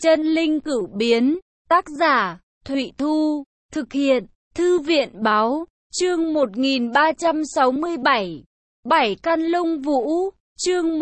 Chân linh cửu biến, tác giả, Thụy Thu, thực hiện, Thư viện báo, chương 1367, Bảy căn lông vũ, chương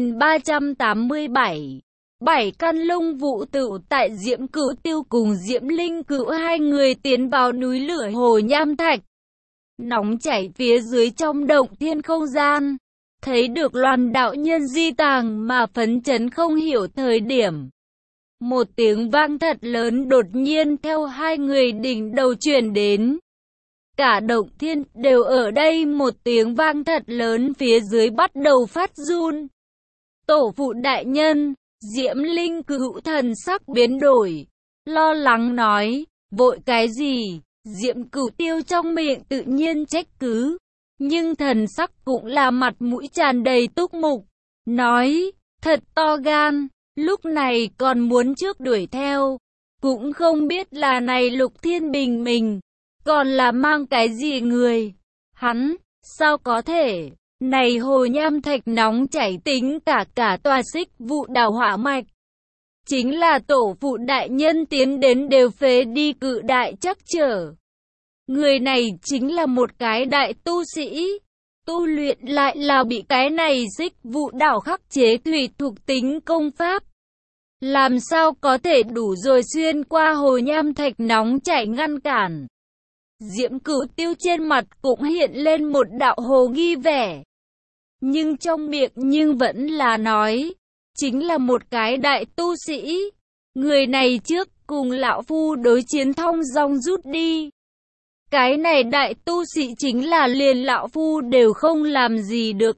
1387. Bảy căn lông vũ tự tại Diễm Cửu Tiêu cùng Diễm Linh Cửu hai người tiến vào núi lửa Hồ Nham Thạch. Nóng chảy phía dưới trong động thiên không gian. Thấy được Loan đạo nhân di tàng mà phấn chấn không hiểu thời điểm. Một tiếng vang thật lớn đột nhiên theo hai người đỉnh đầu truyền đến. Cả động thiên đều ở đây một tiếng vang thật lớn phía dưới bắt đầu phát run. Tổ phụ đại nhân, Diễm Linh Cửu thần sắc biến đổi, lo lắng nói, vội cái gì? Diễm Cửu Tiêu trong miệng tự nhiên trách cứ, nhưng thần sắc cũng là mặt mũi tràn đầy túc mục, nói, thật to gan, lúc này còn muốn trước đuổi theo, cũng không biết là này Lục Thiên Bình mình, còn là mang cái gì người, hắn, sao có thể, này Hồ Nham Thạch nóng chảy tính cả tòa Xích Vụ Đảo hỏa mạch. Chính là tổ phụ đại nhân tiến đến đều phế đi cự đại chắc trở. Người này chính là một cái đại tu sĩ, tu luyện lại là bị cái này Xích Vụ Đảo khắc chế thủy thuộc tính công pháp. Làm sao có thể đủ rồi xuyên qua Hồ Nham Thạch nóng chảy ngăn cản. Diễm Cửu Tiêu trên mặt cũng hiện lên một đạo hồ nghi vẻ. Nhưng trong miệng nhưng vẫn là nói, chính là một cái đại tu sĩ. Người này trước cùng lão phu đối chiến thong dong rút đi. Cái này đại tu sĩ chính là liền lão phu đều không làm gì được.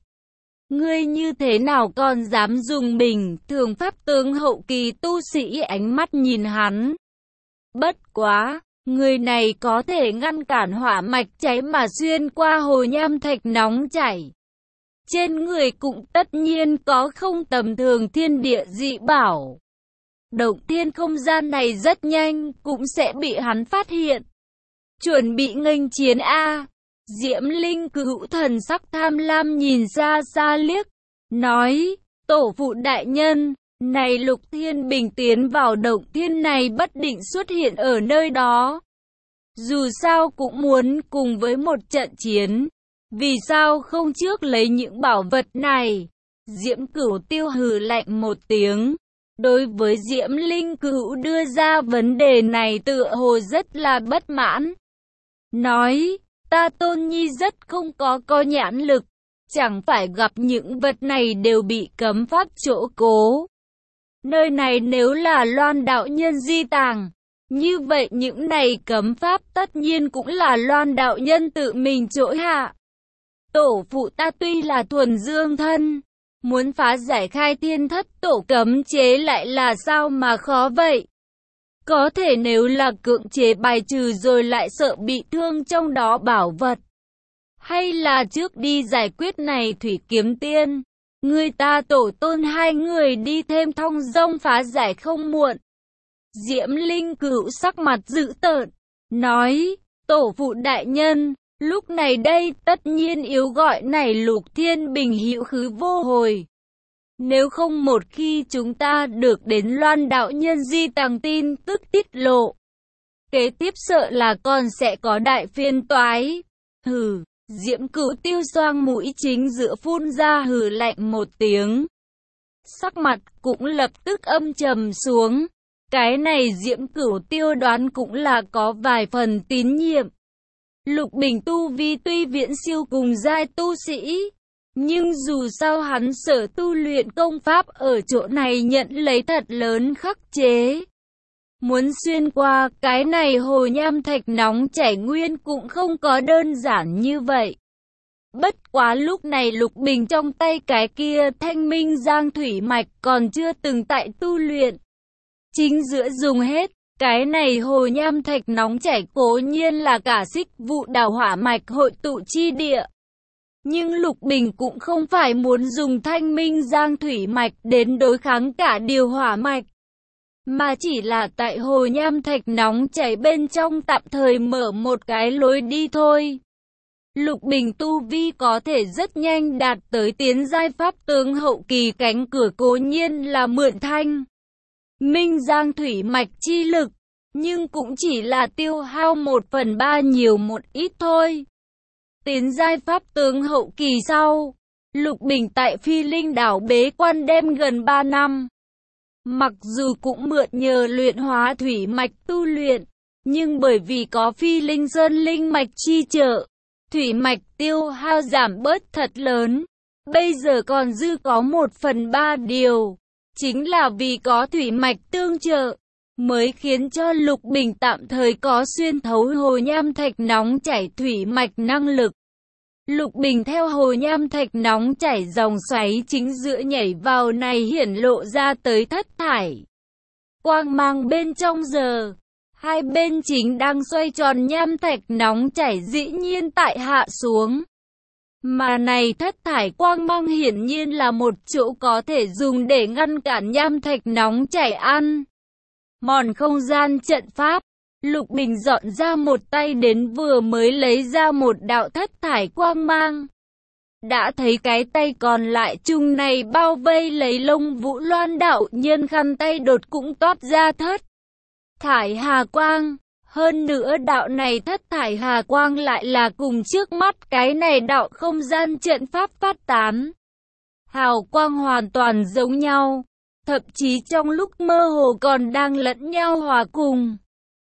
Ngươi như thế nào còn dám dùng bình thường pháp tướng hậu kỳ tu sĩ ánh mắt nhìn hắn. Bất quá, người này có thể ngăn cản hỏa mạch cháy mà xuyên qua Hồ Nham Thạch nóng chảy. Trên người cũng tất nhiên có không tầm thường thiên địa dị bảo. Động thiên không gian này rất nhanh cũng sẽ bị hắn phát hiện. Chuẩn bị nghênh chiến A. Diễm Linh Cửu thần sắc tham lam nhìn ra xa liếc, nói, tổ phụ đại nhân, này Lục Thiên Bình tiến vào động thiên này bất định xuất hiện ở nơi đó. Dù sao cũng muốn cùng với một trận chiến, vì sao không trước lấy những bảo vật này? Diễm Cửu Tiêu hừ lạnh một tiếng, đối với Diễm Linh Cửu đưa ra vấn đề này tựa hồ rất là bất mãn. Nói, ta Tôn Nhi rất không có nhãn lực, chẳng phải gặp những vật này đều bị cấm pháp chỗ cố. Nơi này nếu là Loan đạo nhân di tàng, như vậy những này cấm pháp tất nhiên cũng là Loan đạo nhân tự mình chỗ hạ. Tổ phụ ta tuy là thuần dương thân, muốn phá giải khai thiên thất tổ cấm chế lại là sao mà khó vậy? Có thể nếu là cưỡng chế bài trừ rồi lại sợ bị thương trong đó bảo vật. Hay là trước đi giải quyết này Thủy Kiếm Tiên, người ta tổ tôn hai người đi thêm thong dong phá giải không muộn. Diễm Linh Cửu sắc mặt dữ tợn, nói, tổ phụ đại nhân, lúc này đây tất nhiên yếu gọi này Lục Thiên Bình hữu khứ vô hồi. Nếu không một khi chúng ta được đến Loan đạo nhân di tàng tin tức tiết lộ, kế tiếp sợ là còn sẽ có đại phiên toái. Hừ, Diễm Cửu Tiêu xoang mũi chính giữa phun ra hừ lạnh một tiếng. Sắc mặt cũng lập tức âm trầm xuống. Cái này Diễm Cửu Tiêu đoán cũng là có vài phần tín nhiệm. Lục Bình tu vi tuy viễn siêu cùng giai tu sĩ, nhưng dù sao hắn sở tu luyện công pháp ở chỗ này nhận lấy thật lớn khắc chế. Muốn xuyên qua cái này Hồ Nham Thạch nóng chảy nguyên cũng không có đơn giản như vậy. Bất quá lúc này Lục Bình trong tay cái kia Thanh Minh Giang Thủy Mạch còn chưa từng tại tu luyện. Chính giữa dùng hết, cái này Hồ Nham Thạch nóng chảy cố nhiên là cả Xích Vụ Đảo hỏa mạch hội tụ chi địa. Nhưng Lục Bình cũng không phải muốn dùng Thanh Minh Giang Thủy Mạch đến đối kháng cả điều hỏa mạch, mà chỉ là tại Hồ Nham Thạch nóng chảy bên trong tạm thời mở một cái lối đi thôi. Lục Bình tu vi có thể rất nhanh đạt tới tiến giai pháp tướng hậu kỳ, cánh cửa cố nhiên là mượn thanh. Minh Giang thủy mạch chi lực, nhưng cũng chỉ là tiêu hao 1/3 nhiều một ít thôi. Tiến giai pháp tướng hậu kỳ sau, Lục Bình tại Phi Linh đảo bế quan đêm gần 3 năm. Mặc dù cũng mượn nhờ luyện hóa thủy mạch tu luyện, nhưng bởi vì có Phi Linh Sơn linh mạch chi trợ, thủy mạch tiêu hao giảm bớt thật lớn. Bây giờ còn dư có 1/3 điều, chính là vì có thủy mạch tương trợ, mới khiến cho Lục Bình tạm thời có xuyên thấu hồ nham thạch nóng chảy thủy mạch năng lực. Lục Bình theo hồ nham thạch nóng chảy dòng xoáy chính giữa nhảy vào này hiển lộ ra tới thất thải quang mang bên trong giờ. Hai bên chính đang xoay tròn nham thạch nóng chảy dĩ nhiên tại hạ xuống. Mà này thất thải quang mang hiển nhiên là một chỗ có thể dùng để ngăn cản nham thạch nóng chảy ăn mòn không gian trận pháp. Lục Bình dọn ra một tay đến vừa mới lấy ra một đạo thất thải quang mang. Đã thấy cái tay còn lại chung này bao vây lấy Lông Vũ Loan đạo nhân khăn tay đột cũng toát ra thất thải hà quang. Hơn nữa đạo này thất thải hà quang lại là cùng trước mắt cái này đạo không gian trận pháp phát tán. Hào quang hoàn toàn giống nhau, thậm chí trong lúc mơ hồ còn đang lẫn nhau hòa cùng.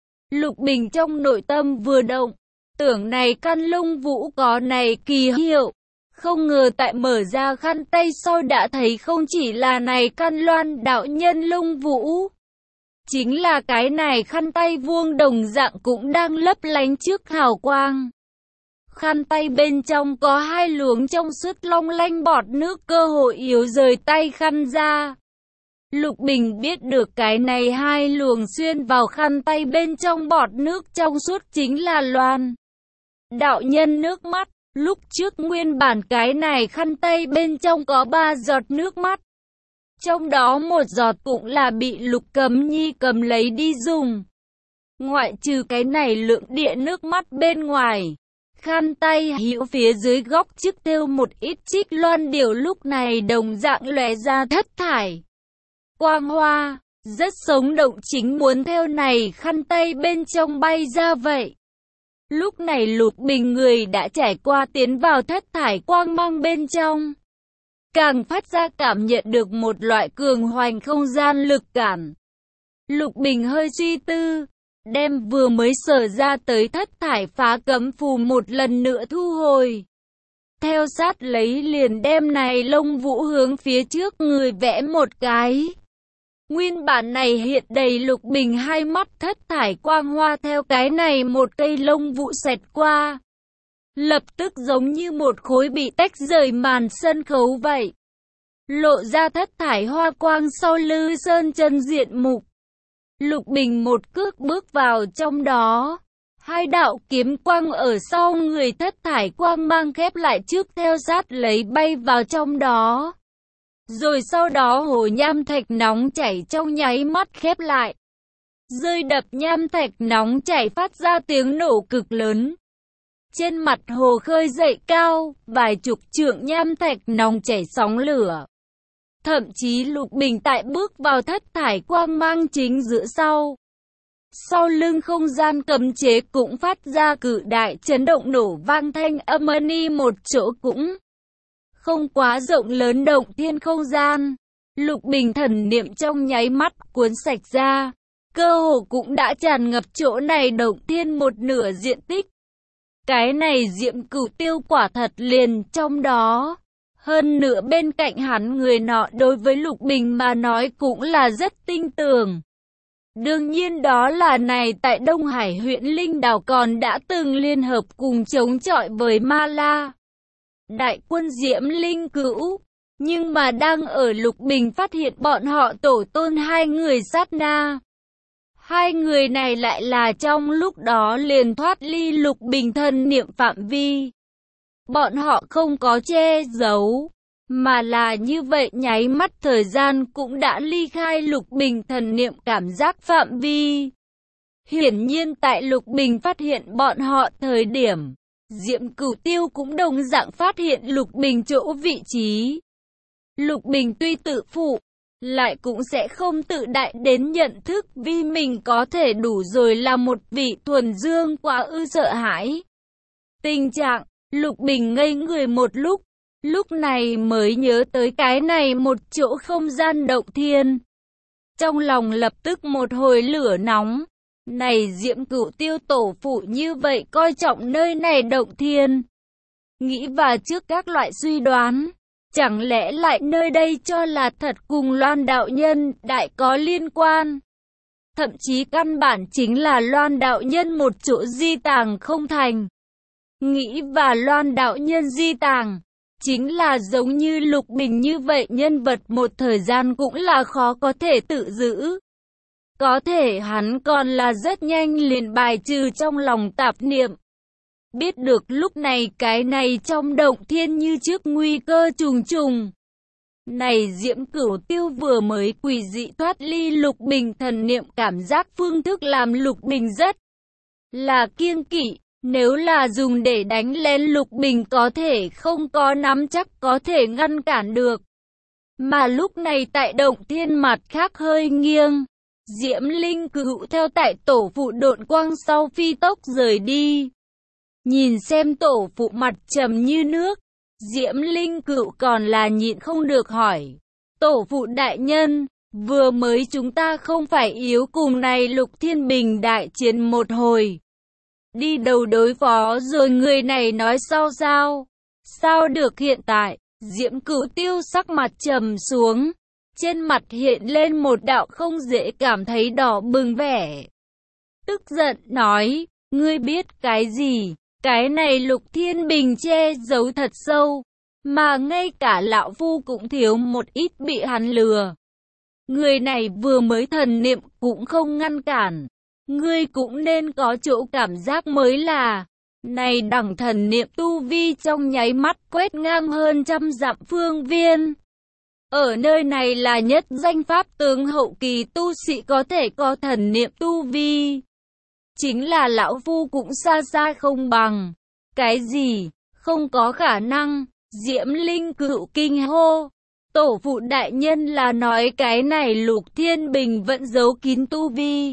Lục Bình trong nội tâm vừa động, tưởng này căn Lông Vũ có này kỳ hiệu. Không ngờ tại mở ra khăn tay sau đã thấy không chỉ là này căn Loan đạo nhân Lông Vũ. Chính là cái này khăn tay vuông đồng dạng cũng đang lấp lánh trước hào quang. Khăn tay bên trong có hai luồng trong suốt long lanh bọt nước cơ hội yếu rời tay khăn ra. Lục Bình biết được cái này hai luồng xuyên vào khăn tay bên trong bọt nước trong suốt chính là Loan đạo nhân nước mắt. Lúc trước nguyên bản cái này khăn tay bên trong có 3 giọt nước mắt. Trong đó một giọt cũng là bị Lục Cấm Nhi cầm lấy đi dùng. Ngoại trừ cái này lượng địa nước mắt bên ngoài, khăn tay hữu phía dưới góc trước thêu một ít trích loan điểu lúc này đồng dạng lóe ra thất thải quang hoa, rất sống động, chính muốn theo này khăn tay bên trong bay ra vậy. Lúc này Lục Bình người đã trải qua tiến vào thất thải quang mang bên trong, càng phát ra cảm nhận được một loại cường hoành không gian lực cản. Lục Bình hơi suy tư, đem vừa mới sở ra tới thất thải phá cấm phù một lần nữa thu hồi. Theo sát lấy liền đem này Lông Vũ hướng phía trước người vẽ một cái. Nguyên bản này hiện đầy Lục Bình hai mắt thất thải quang hoa theo cái này một cây Lông Vũ xẹt qua. Lập tức giống như một khối bị tách rời màn sân khấu vậy. Lộ ra thất thải hoa quang sau Lư Sơn chân diện mục. Lục Bình một cước bước vào trong đó. Hai đạo kiếm quang ở sau người thất thải quang mang khép lại trước theo sát lấy bay vào trong đó. Rồi sau đó hồ nham thạch nóng chảy trong nháy mắt khép lại. Rơi đập nham thạch nóng chảy phát ra tiếng nổ cực lớn. Trên mặt hồ khơi dậy cao, vài chục trượng nham thạch nóng chảy sóng lửa. Thậm chí Lục Bình tại bước vào thất thải quang mang chính giữa sau lưng không gian cấm chế cũng phát ra cự đại chấn động nổ vang thanh âm ni một chỗ cũng không quá rộng lớn động thiên không gian. Lục Bình thần niệm trong nháy mắt cuốn sạch ra, cơ hồ cũng đã tràn ngập chỗ này động thiên một nửa diện tích. Cái này Diệm Cửu Tiêu quả thật liền trong đó. Hơn nữa bên cạnh hắn người nọ đối với Lục Bình mà nói cũng là rất tin tưởng. Đương nhiên đó là này tại Đông Hải huyện Linh Đảo còn đã từng liên hợp cùng chống chọi với Ma La đại quân Diễm Linh Cữu. Nhưng mà đang ở Lục Bình phát hiện bọn họ tổ tôn hai người sát na. Hai người này lại là trong lúc đó liền thoát ly Lục Bình thân niệm phạm vi. Bọn họ không có che giấu, mà là như vậy nháy mắt thời gian cũng đã ly khai Lục Bình thần niệm cảm giác phạm vi. Hiển nhiên tại Lục Bình phát hiện bọn họ thời điểm, Diệm Cửu Tiêu cũng đồng dạng phát hiện Lục Bình chỗ vị trí. Lục Bình tuy tự phụ, lại cũng sẽ không tự đại đến nhận thức vì mình có thể đủ rồi là một vị thuần dương quá ư sợ hãi. Tình trạng, Lục Bình ngây người một lúc này mới nhớ tới cái này một chỗ không gian động thiên. Trong lòng lập tức một hồi lửa nóng. Này Diễm Cửu Tiêu tổ phụ như vậy coi trọng nơi này động thiên. Nghĩ và trước các loại suy đoán, chẳng lẽ lại nơi đây cho là thật cùng Loan đạo nhân đại có liên quan. Thậm chí căn bản chính là Loan đạo nhân một chỗ di tàng không thành. Nghĩ và Loan đạo nhân di tàng, chính là giống như Lục Bình như vậy nhân vật một thời gian cũng là khó có thể tự giữ. Có thể hắn còn là rất nhanh liền bài trừ trong lòng tạp niệm. Biết được lúc này cái này trong động thiên như trước nguy cơ trùng trùng. Này Diễm Cửu Tiêu vừa mới quỷ dị thoát ly Lục Bình thần niệm cảm giác phương thức làm Lục Bình rất là kiêng kỵ. Nếu là dùng để đánh lén Lục Bình có thể không có nắm chắc có thể ngăn cản được. Mà lúc này tại động thiên mặt khác hơi nghiêng. Diễm Linh Cửu theo tại tổ phụ độn quang sau phi tốc rời đi. Nhìn xem tổ phụ mặt trầm như nước. Diễm Linh Cửu còn là nhịn không được hỏi. Tổ phụ đại nhân, vừa mới chúng ta không phải yếu cùng này Lục Thiên Bình đại chiến một hồi. Đi đầu đối phó rồi người này nói sao? Sao được hiện tại? Diễm Cửu Tiêu sắc mặt trầm xuống. Trên mặt hiện lên một đạo không dễ cảm thấy đỏ bừng vẻ. Tức giận nói, ngươi biết cái gì? Cái này Lục Thiên Bình che giấu thật sâu, mà ngay cả lão phu cũng thiếu một ít bị hắn lừa. Người này vừa mới thần niệm cũng không ngăn cản. Ngươi cũng nên có chỗ cảm giác mới là, này đẳng thần niệm tu vi trong nháy mắt quét ngang hơn trăm dặm phương viên. Ở nơi này là nhất danh pháp tướng hậu kỳ tu sĩ có thể có thần niệm tu vi. Chính là lão phu cũng xa xa không bằng. Cái gì? Không có khả năng. Diễm Linh Cửu kinh hô. Tổ phụ đại nhân là nói cái này Lục Thiên Bình vẫn giấu kín tu vi.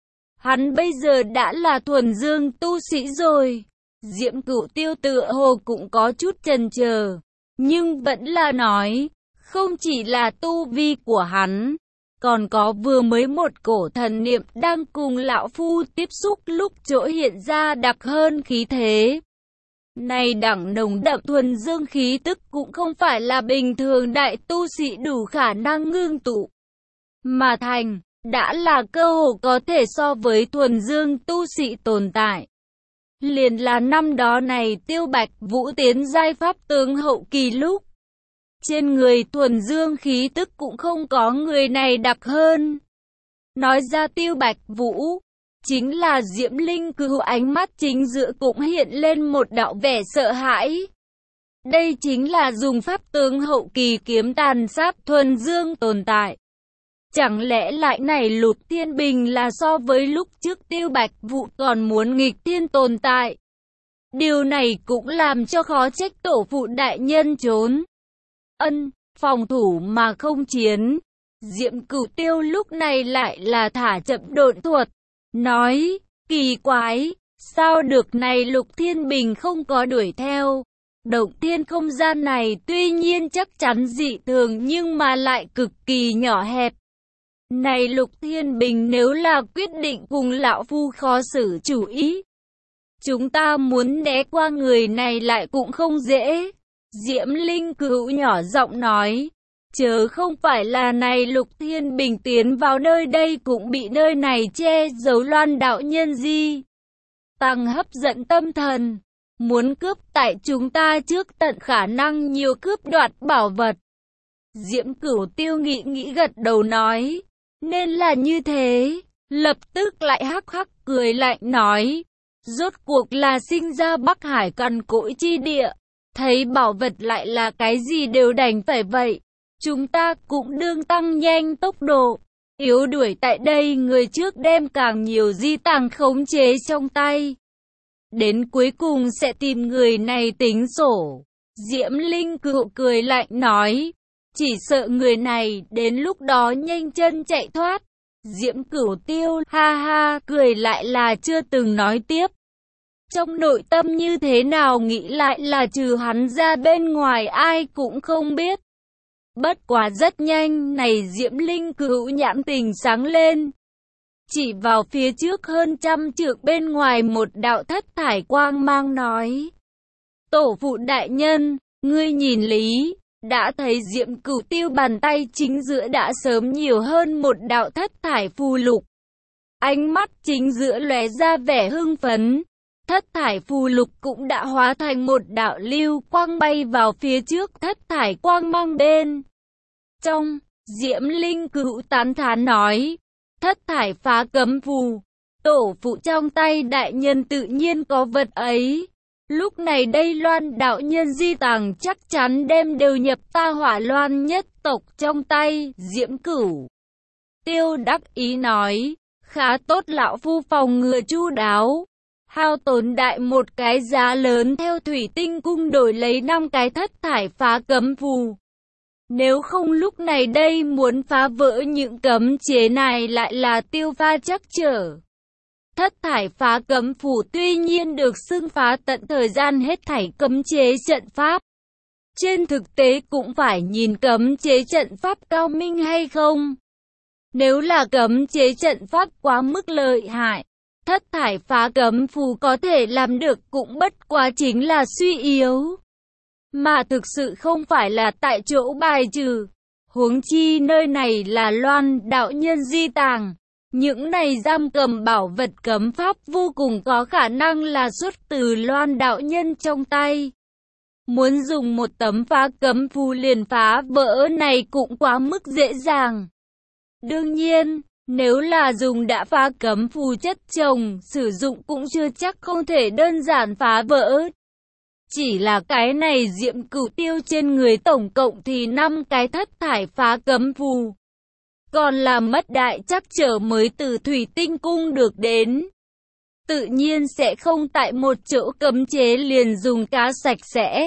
Hắn bây giờ đã là thuần dương tu sĩ rồi. Diễm Cửu Tiêu tựa hồ cũng có chút chần chờ, nhưng vẫn là nói, không chỉ là tu vi của hắn, còn có vừa mới một cổ thần niệm đang cùng lão phu tiếp xúc lúc chỗ hiện ra đặc hơn khí thế. Này đẳng nồng đậm thuần dương khí tức cũng không phải là bình thường đại tu sĩ đủ khả năng ngưng tụ, mà thành, đã là cơ hồ có thể so với thuần dương tu sĩ tồn tại. Liền là năm đó này Tiêu Bạch Vũ tiến giai pháp tướng hậu kỳ lúc. Trên người thuần dương khí tức cũng không có người này đặc hơn. Nói ra Tiêu Bạch Vũ, chính là Diễm Linh Cửu ánh mắt chính giữa cũng hiện lên một đạo vẻ sợ hãi. Đây chính là dùng pháp tướng hậu kỳ kiếm tàn sát thuần dương tồn tại. Chẳng lẽ lại này Lục Thiên Bình là so với lúc trước Tiêu Bạch Vũ còn muốn nghịch thiên tồn tại. Điều này cũng làm cho khó trách tổ phụ đại nhân trốn phòng thủ mà không chiến. Diễm Cửu Tiêu lúc này lại là thả chậm độn thuật, nói, kỳ quái, sao được này Lục Thiên Bình không có đuổi theo. Động thiên không gian này tuy nhiên chắc chắn dị thường nhưng mà lại cực kỳ nhỏ hẹp. Này Lục Thiên Bình nếu là quyết định cùng lão phu khó xử chủ ý, chúng ta muốn né qua người này lại cũng không dễ. Diễm Linh Cửu nhỏ giọng nói, chớ không phải là này Lục Thiên Bình tiến vào nơi đây cũng bị nơi này che giấu Loan đạo nhân gì. Tăng hấp dẫn tâm thần, muốn cướp tại chúng ta trước tận khả năng nhiều cướp đoạt bảo vật. Diễm Cửu Tiêu nghĩ gật đầu nói, nên là như thế, lập tức lại hắc hắc cười lạnh nói, rốt cuộc là sinh ra Bắc Hải cằn cỗi chi địa, thấy bảo vật lại là cái gì đều đành phải vậy, chúng ta cũng đương tăng nhanh tốc độ, yếu đuổi tại đây người trước đem càng nhiều di tàng khống chế trong tay. Đến cuối cùng sẽ tìm người này tính sổ. Diễm Linh Cửu cười lạnh nói, Chỉ sợ người này đến lúc đó nhanh chân chạy thoát. Diễm Cửu Tiêu ha ha cười lại là chưa từng nói tiếp. Trong nội tâm như thế nào nghĩ lại là trừ hắn ra bên ngoài ai cũng không biết. Bất quá rất nhanh này Diễm Linh Cửu nhãn tình sáng lên. Chỉ vào phía trước hơn trăm trượng bên ngoài một đạo thất thải quang mang nói. Tổ phụ đại nhân, ngươi nhìn lý, đã thấy Diễm Cửu Tiêu bàn tay chính giữa đã sớm nhiều hơn một đạo thất thải phù lục. Ánh mắt chính giữa lóe ra vẻ hưng phấn. Thất thải phù lục cũng đã hóa thành một đạo lưu quang bay vào phía trước thất thải quang mang bên. Trong, Diễm Linh Cửu tán thán nói, thất thải phá cấm phù, tổ phụ trong tay đại nhân tự nhiên có vật ấy. Lúc này đây Loan đạo nhân di tàng chắc chắn đem đều nhập ta Hỏa Loan nhất tộc trong tay. Diễm Cửu Tiêu đắc ý nói, khá tốt lão phu phòng ngừa chu đáo. Hao tốn đại một cái giá lớn theo thủy tinh cung đổi lấy 5 cái thất thải phá cấm phù. Nếu không lúc này đây muốn phá vỡ những cấm chế này lại là tiêu pha chắc trở. Thất thải phá cấm phù tuy nhiên được xưng phá tận thời gian hết thảy cấm chế trận pháp. Trên thực tế cũng phải nhìn cấm chế trận pháp cao minh hay không. Nếu là cấm chế trận pháp quá mức lợi hại, thất thải phá cấm phù có thể làm được cũng bất quá chính là suy yếu. Mà thực sự không phải là tại chỗ bài trừ. Huống chi nơi này là Loan đạo nhân di tàng. Những này giam cầm bảo vật cấm pháp vô cùng có khả năng là xuất từ Loan đạo nhân trong tay. Muốn dùng một tấm phá cấm phù liền phá vỡ này cũng quá mức dễ dàng. Đương nhiên, nếu là dùng đã phá cấm phù chất chồng, sử dụng cũng chưa chắc không thể đơn giản phá vỡ. Chỉ là cái này Diễm Cửu Tiêu trên người tổng cộng thì 5 cái thất thải phá cấm phù. Còn là mất đại chắc trở mới từ thủy tinh cung được đến. Tự nhiên sẽ không tại một chỗ cấm chế liền dùng cá sạch sẽ.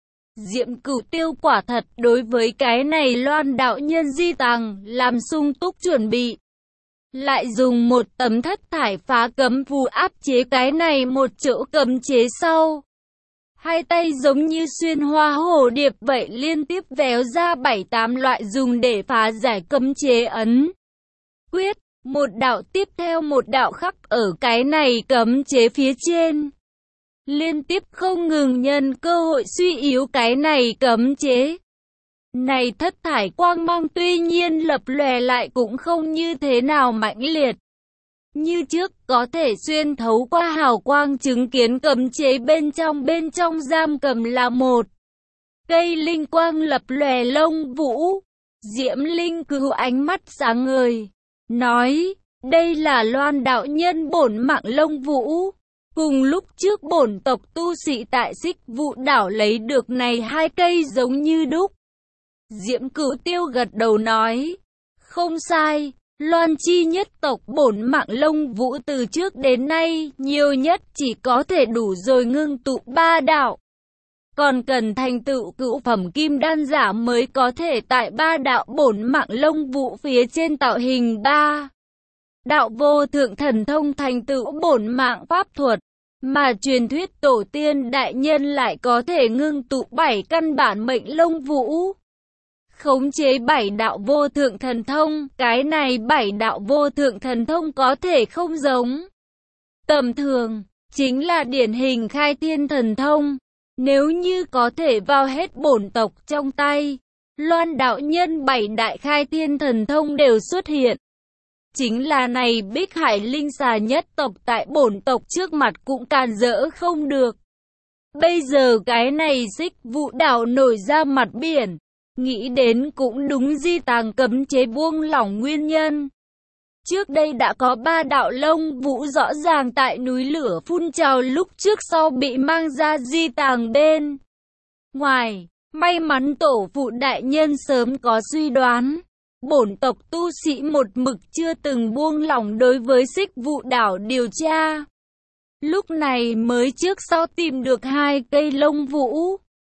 Diễm Cửu Tiêu quả thật đối với cái này Loan đạo nhân di tàng làm sung túc chuẩn bị. Lại dùng một tấm thất thải phá cấm phù áp chế cái này một chỗ cấm chế sau. Hai tay giống như xuyên hoa hổ điệp vậy liên tiếp véo ra 7-8 loại dùng để phá giải cấm chế ấn. Quyết, một đạo tiếp theo một đạo khắc ở cái này cấm chế phía trên. Liên tiếp không ngừng nhân cơ hội suy yếu cái này cấm chế. Này thất thải quang mang tuy nhiên lập lòe lại cũng không như thế nào mãnh liệt. Như trước có thể xuyên thấu qua hào quang chứng kiến cấm chế bên trong giam cầm là một cây linh quang lập lòe lông vũ. Diễm Linh Cửu ánh mắt sáng ngời, nói, đây là Loan đạo nhân bổn mạng lông vũ. Cùng lúc trước bổn tộc tu sĩ tại Xích Vụ đảo lấy được này 2 cây giống như đúc. Diễm Cửu Tiêu gật đầu nói, không sai. Loan chi nhất tộc bổn mạng lông vũ từ trước đến nay nhiều nhất chỉ có thể đủ rồi ngưng tụ 3 đạo. Còn cần thành tựu cửu phẩm kim đan giả mới có thể tại 3 đạo bổn mạng lông vũ phía trên tạo hình 3 đạo vô thượng thần thông thành tựu bổn mạng pháp thuật. Mà truyền thuyết tổ tiên đại nhân lại có thể ngưng tụ 7 căn bản mệnh lông vũ. Khống chế 7 đạo vô thượng thần thông, cái này 7 đạo vô thượng thần thông có thể không giống tầm thường, chính là điển hình khai thiên thần thông. Nếu như có thể vào hết bổn tộc trong tay, Loan đạo nhân 7 đại khai thiên thần thông đều xuất hiện. Chính là này Bích Hải linh xà nhất tộc tại bổn tộc trước mặt cũng càn rỡ không được. Bây giờ cái này Xích Vụ đảo nổi ra mặt biển. Nghĩ đến cũng đúng di tàng cấm chế buông lỏng nguyên nhân. Trước đây đã có 3 đạo lông vũ rõ ràng tại núi lửa phun trào lúc trước sau bị mang ra di tàng bên ngoài. May mắn tổ phụ đại nhân sớm có suy đoán. Bổn tộc tu sĩ một mực chưa từng buông lỏng đối với Xích Vụ đảo điều tra. Lúc này mới trước sau tìm được 2 cây lông vũ.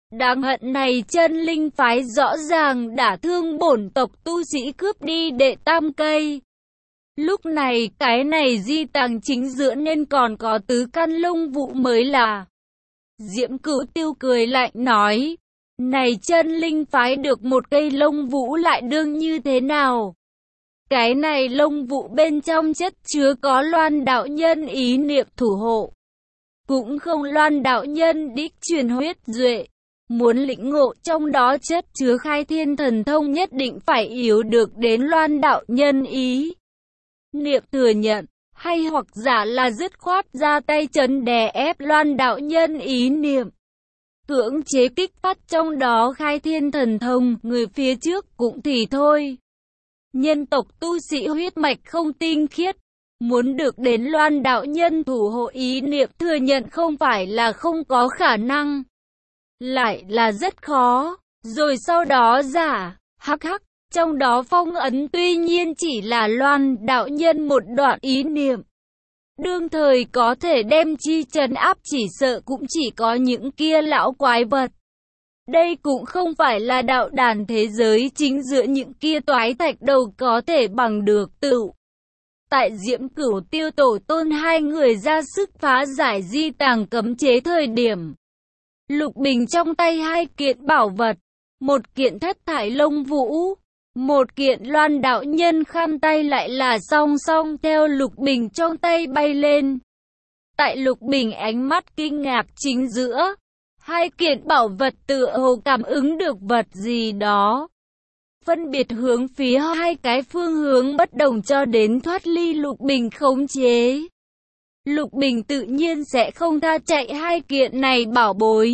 Đáng hận này chân linh phái rõ ràng đả thương bổn tộc tu sĩ cướp đi đệ tam cây. Lúc này cái này di tàng chính giữa nên còn có tứ căn lông vụ mới là. Diễm Cửu Tiêu cười lạnh nói, này chân linh phái được một cây lông vũ lại đương như thế nào? Cái này lông vụ bên trong chất chứa có Loan đạo nhân ý niệm thủ hộ. Cũng không Loan đạo nhân đích truyền huyết duệ. Muốn lĩnh ngộ trong đó chất chứa khai thiên thần thông nhất định phải yếu được đến Loan đạo nhân ý niệm thừa nhận, hay hoặc giả là dứt khoát ra tay trấn đè ép Loan đạo nhân ý niệm. Cưỡng chế kích phát trong đó khai thiên thần thông, người phía trước cũng thì thôi. Nhân tộc tu sĩ huyết mạch không tinh khiết, muốn được đến Loan đạo nhân thủ hộ ý niệm thừa nhận không phải là không có khả năng, lại là rất khó. Rồi sau đó giả, hắc hắc, trong đó phong ấn tuy nhiên chỉ là Loan đạo nhân một đoạn ý niệm. Đương thời có thể đem chi trấn áp chỉ sợ cũng chỉ có những kia lão quái vật. Đây cũng không phải là đạo đàn thế giới chính giữa những kia toái thạch đầu có thể bằng được tựu. Tại Diễm Cửu Tiêu tổ tôn hai người ra sức phá giải di tàng cấm chế thời điểm. Lục Bình trong tay hai kiện bảo vật, một kiện thất thải lông vũ, một kiện Loan đạo nhân khăn tay lại là song song theo Lục Bình trong tay bay lên. Tại Lục Bình ánh mắt kinh ngạc chính giữa, hai kiện bảo vật tựa hồ cảm ứng được vật gì đó. Phân biệt hướng phía hai cái phương hướng bất đồng cho đến thoát ly Lục Bình khống chế. Lục Bình tự nhiên sẽ không tha chạy hai kiện này bảo bối.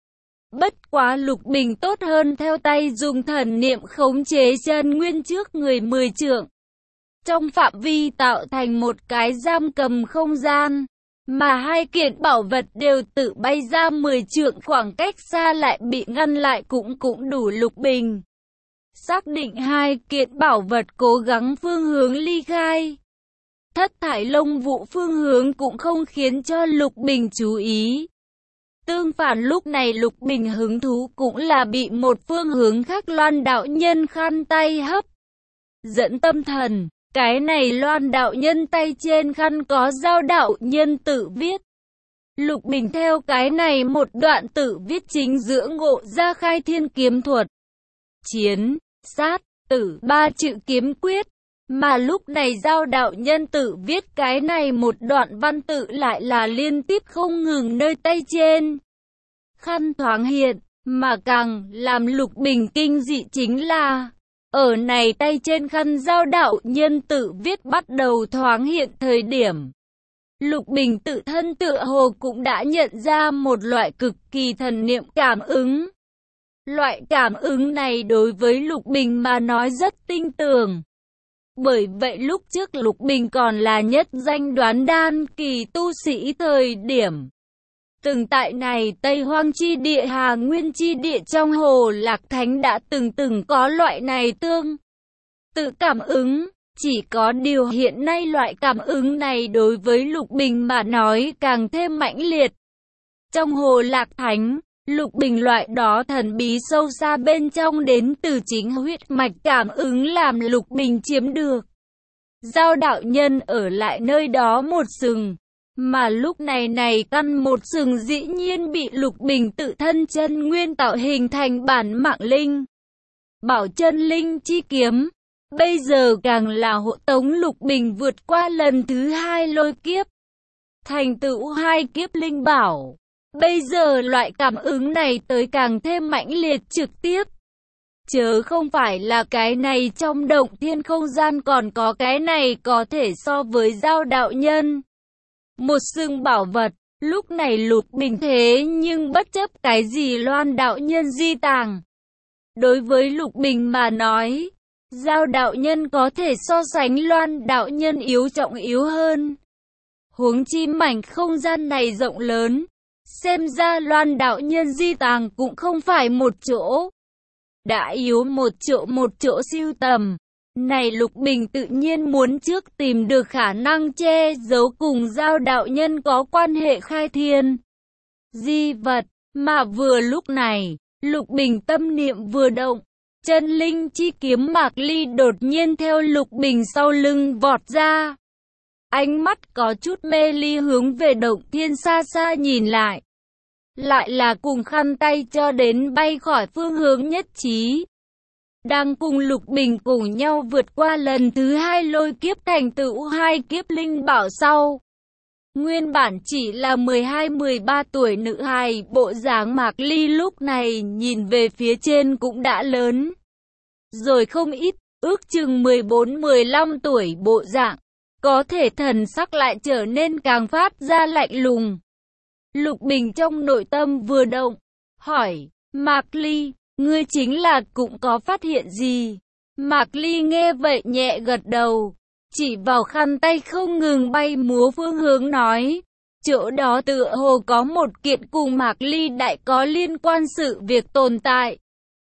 Bất quá Lục Bình tốt hơn theo tay dùng thần niệm khống chế chân nguyên trước người 10 trượng. Trong phạm vi tạo thành một cái giam cầm không gian, mà hai kiện bảo vật đều tự bay ra 10 trượng, khoảng cách xa lại bị ngăn lại cũng đủ Lục Bình xác định hai kiện bảo vật cố gắng phương hướng ly khai. Thất thải lông vụ phương hướng cũng không khiến cho Lục Bình chú ý. Tương phản lúc này Lục Bình hứng thú cũng là bị một phương hướng khác Loan đạo nhân khăn tay hấp dẫn tâm thần. Cái này Loan đạo nhân tay trên khăn có giao đạo nhân tự viết. Lục Bình theo cái này một đoạn tự viết chính giữa ngộ ra khai thiên kiếm thuật. Chiến, sát, tử, ba chữ kiếm quyết. Mà lúc này giao đạo nhân tự viết cái này một đoạn văn tự lại là liên tiếp không ngừng nơi tay trên khăn thoáng hiện, mà càng làm Lục Bình kinh dị chính là ở này tay trên khăn giao đạo nhân tự viết bắt đầu thoáng hiện thời điểm. Lục Bình tự thân tựa hồ cũng đã nhận ra một loại cực kỳ thần niệm cảm ứng. Loại cảm ứng này đối với Lục Bình mà nói rất tinh tường. Bởi vậy lúc trước Lục Bình còn là nhất danh đoán đan kỳ tu sĩ thời điểm. Từng tại này Tây Hoang chi địa Hà Nguyên chi địa trong Hồ Lạc Thánh đã từng có loại này tương tự cảm ứng. Chỉ có điều hiện nay loại cảm ứng này đối với Lục Bình mà nói càng thêm mãnh liệt. Trong Hồ Lạc Thánh, Lục Bình loại đó thần bí sâu xa bên trong đến từ chính huyết mạch cảm ứng làm Lục Bình chiếm được. Giao đạo nhân ở lại nơi đó một sừng, mà lúc này căn một sừng dĩ nhiên bị Lục Bình tự thân chân nguyên tạo hình thành bản mạng linh. Bảo chân linh chi kiếm, bây giờ càng là hộ tống Lục Bình vượt qua lần thứ hai lôi kiếp, thành tựu hai kiếp linh bảo. Bây giờ loại cảm ứng này tới càng thêm mãnh liệt trực tiếp. Chớ không phải là cái này trong động thiên không gian còn có cái này có thể so với giao đạo nhân. Một sừng bảo vật, lúc này Lục Bình thế nhưng bất chấp cái gì Loan đạo nhân di tàng. Đối với Lục Bình mà nói, giao đạo nhân có thể so sánh Loan đạo nhân yếu trọng yếu hơn. Huống chi mảnh không gian này rộng lớn. Xem ra Loan đạo nhân di tàng cũng không phải một chỗ. Đã yếu một chỗ siêu tầm. Này Lục Bình tự nhiên muốn trước tìm được khả năng che giấu cùng giao đạo nhân có quan hệ khai thiên di vật. Mà vừa lúc này, Lục Bình tâm niệm vừa động, chân linh chi kiếm Mạc Ly đột nhiên theo Lục Bình sau lưng vọt ra. Ánh mắt có chút mê ly hướng về động thiên xa xa nhìn lại. Lại là cùng khăn tay cho đến bay khỏi phương hướng nhất trí. Đang cùng Lục Bình cùng nhau vượt qua lần thứ 2 lôi kiếp thành tựu 2 kiếp linh bảo sau. Nguyên bản chỉ là 12-13 tuổi nữ hài, bộ dáng Mạc Ly lúc này nhìn về phía trên cũng đã lớn. Rồi không ít, ước chừng 14-15 tuổi bộ dạng, có thể thần sắc lại trở nên càng phát ra lạnh lùng. Lục Bình trong nội tâm vừa động, hỏi, Mạc Ly, ngươi chính là cũng có phát hiện gì? Mạc Ly nghe vậy nhẹ gật đầu, chỉ vào khăn tay không ngừng bay múa phương hướng nói, chỗ đó tựa hồ có một kiện cùng Mạc Ly đại có liên quan sự việc tồn tại.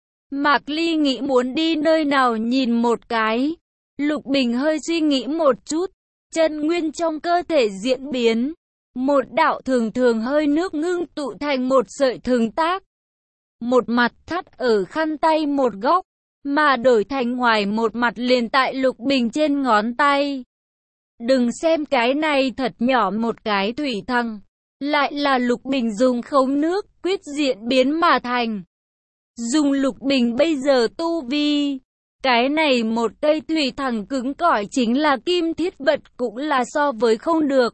Mạc Ly nghĩ muốn đi nơi nào nhìn một cái. Lục Bình hơi suy nghĩ một chút, chân nguyên trong cơ thể diễn biến. Một đạo thường thường hơi nước ngưng tụ thành một sợi thường tác. Một mặt thắt ở khăn tay một góc, mà đổi thành ngoài một mặt liền tại Lục Bình trên ngón tay. Đừng xem cái này thật nhỏ một cái thủy thăng, lại là Lục Bình dùng khống nước quyết diện biến mà thành. Dùng Lục Bình bây giờ tu vi, cái này một cây thủy thẳng cứng cỏi chính là kim thiết vật cũng là so với không được.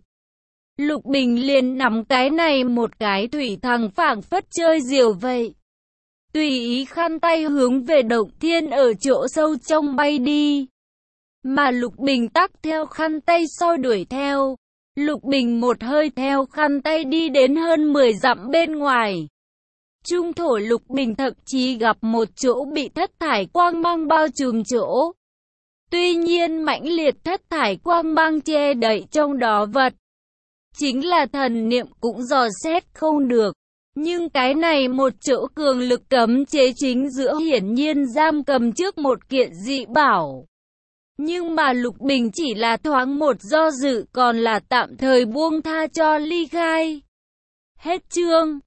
Lục Bình liền nắm cái này một cái thủy thẳng phảng phất chơi diều vậy. Tùy ý khăn tay hướng về động thiên ở chỗ sâu trong bay đi. Mà Lục Bình tắc theo khăn tay soi đuổi theo. Lục Bình một hơi theo khăn tay đi đến hơn 10 dặm bên ngoài. Trung thổ Lục Bình thậm chí gặp một chỗ bị thất thải quang mang bao trùm chỗ. Tuy nhiên mãnh liệt thất thải quang mang che đậy trong đó vật. Chính là thần niệm cũng dò xét không được. Nhưng cái này một chỗ cường lực cấm chế chính giữa hiển nhiên giam cầm trước một kiện dị bảo. Nhưng mà Lục Bình chỉ là thoáng một do dự còn là tạm thời buông tha cho ly khai. Hết chương.